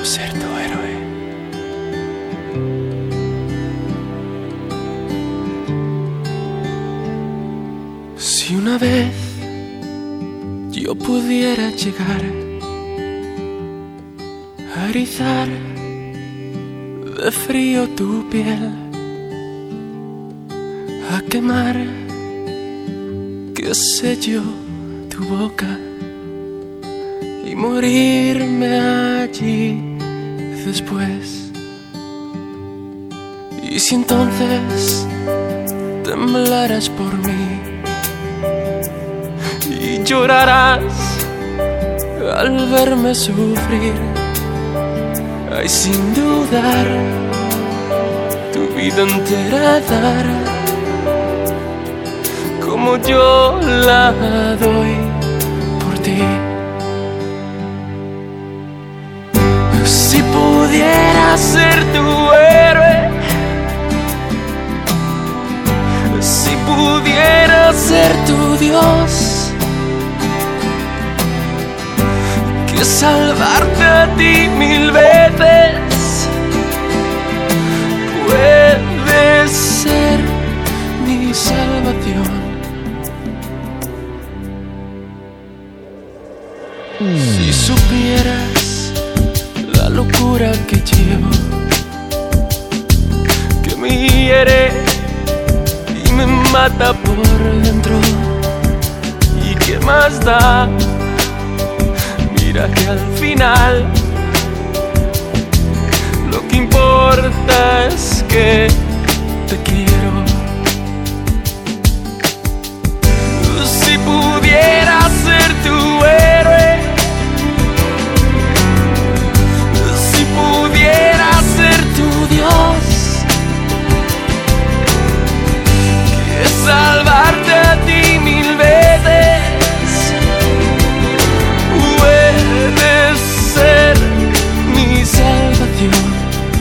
ser tu héroe. Si una vez yo pudiera llegar a erizar de frío tu piel, a quemar, qué sé yo, tu boca, y morirme allí después. Y si entonces temblarás por mí y llorarás al verme sufrir, ay, sin dudar, tu vida entera dar, como yo la doy por ti. Si pudiera ser tu héroe, si pudiera ser tu Dios, que salvarte a ti 1000 veces, puedes ser mi salvación. Si supieras la locura que llevo, que me hiere y me mata por dentro, y qué más da, mira que al final lo que importa es que te quiero. Si pudiera ser tu héroe, si pudiera ser tu Dios, que salvarte a ti 1000 veces, puedes ser mi salvación.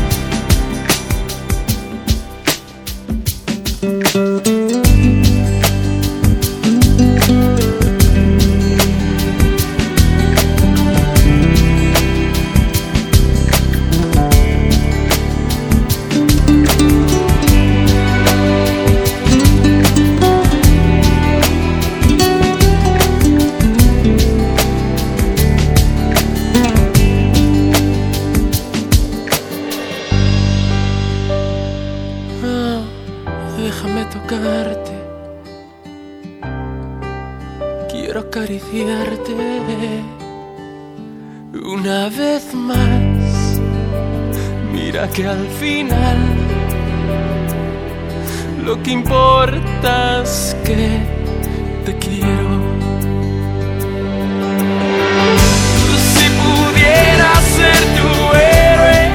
Déjame tocarte, quiero acariciarte una vez más. Mira que al final lo que importa es que te quiero. Si pudiera ser tu héroe,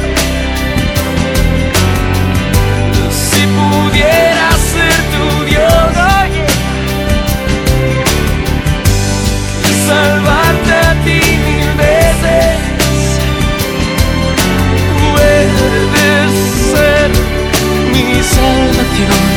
si pudiera ser tu Dios, oye, salvarte a ti 1000 veces, puedes ser mi salvación.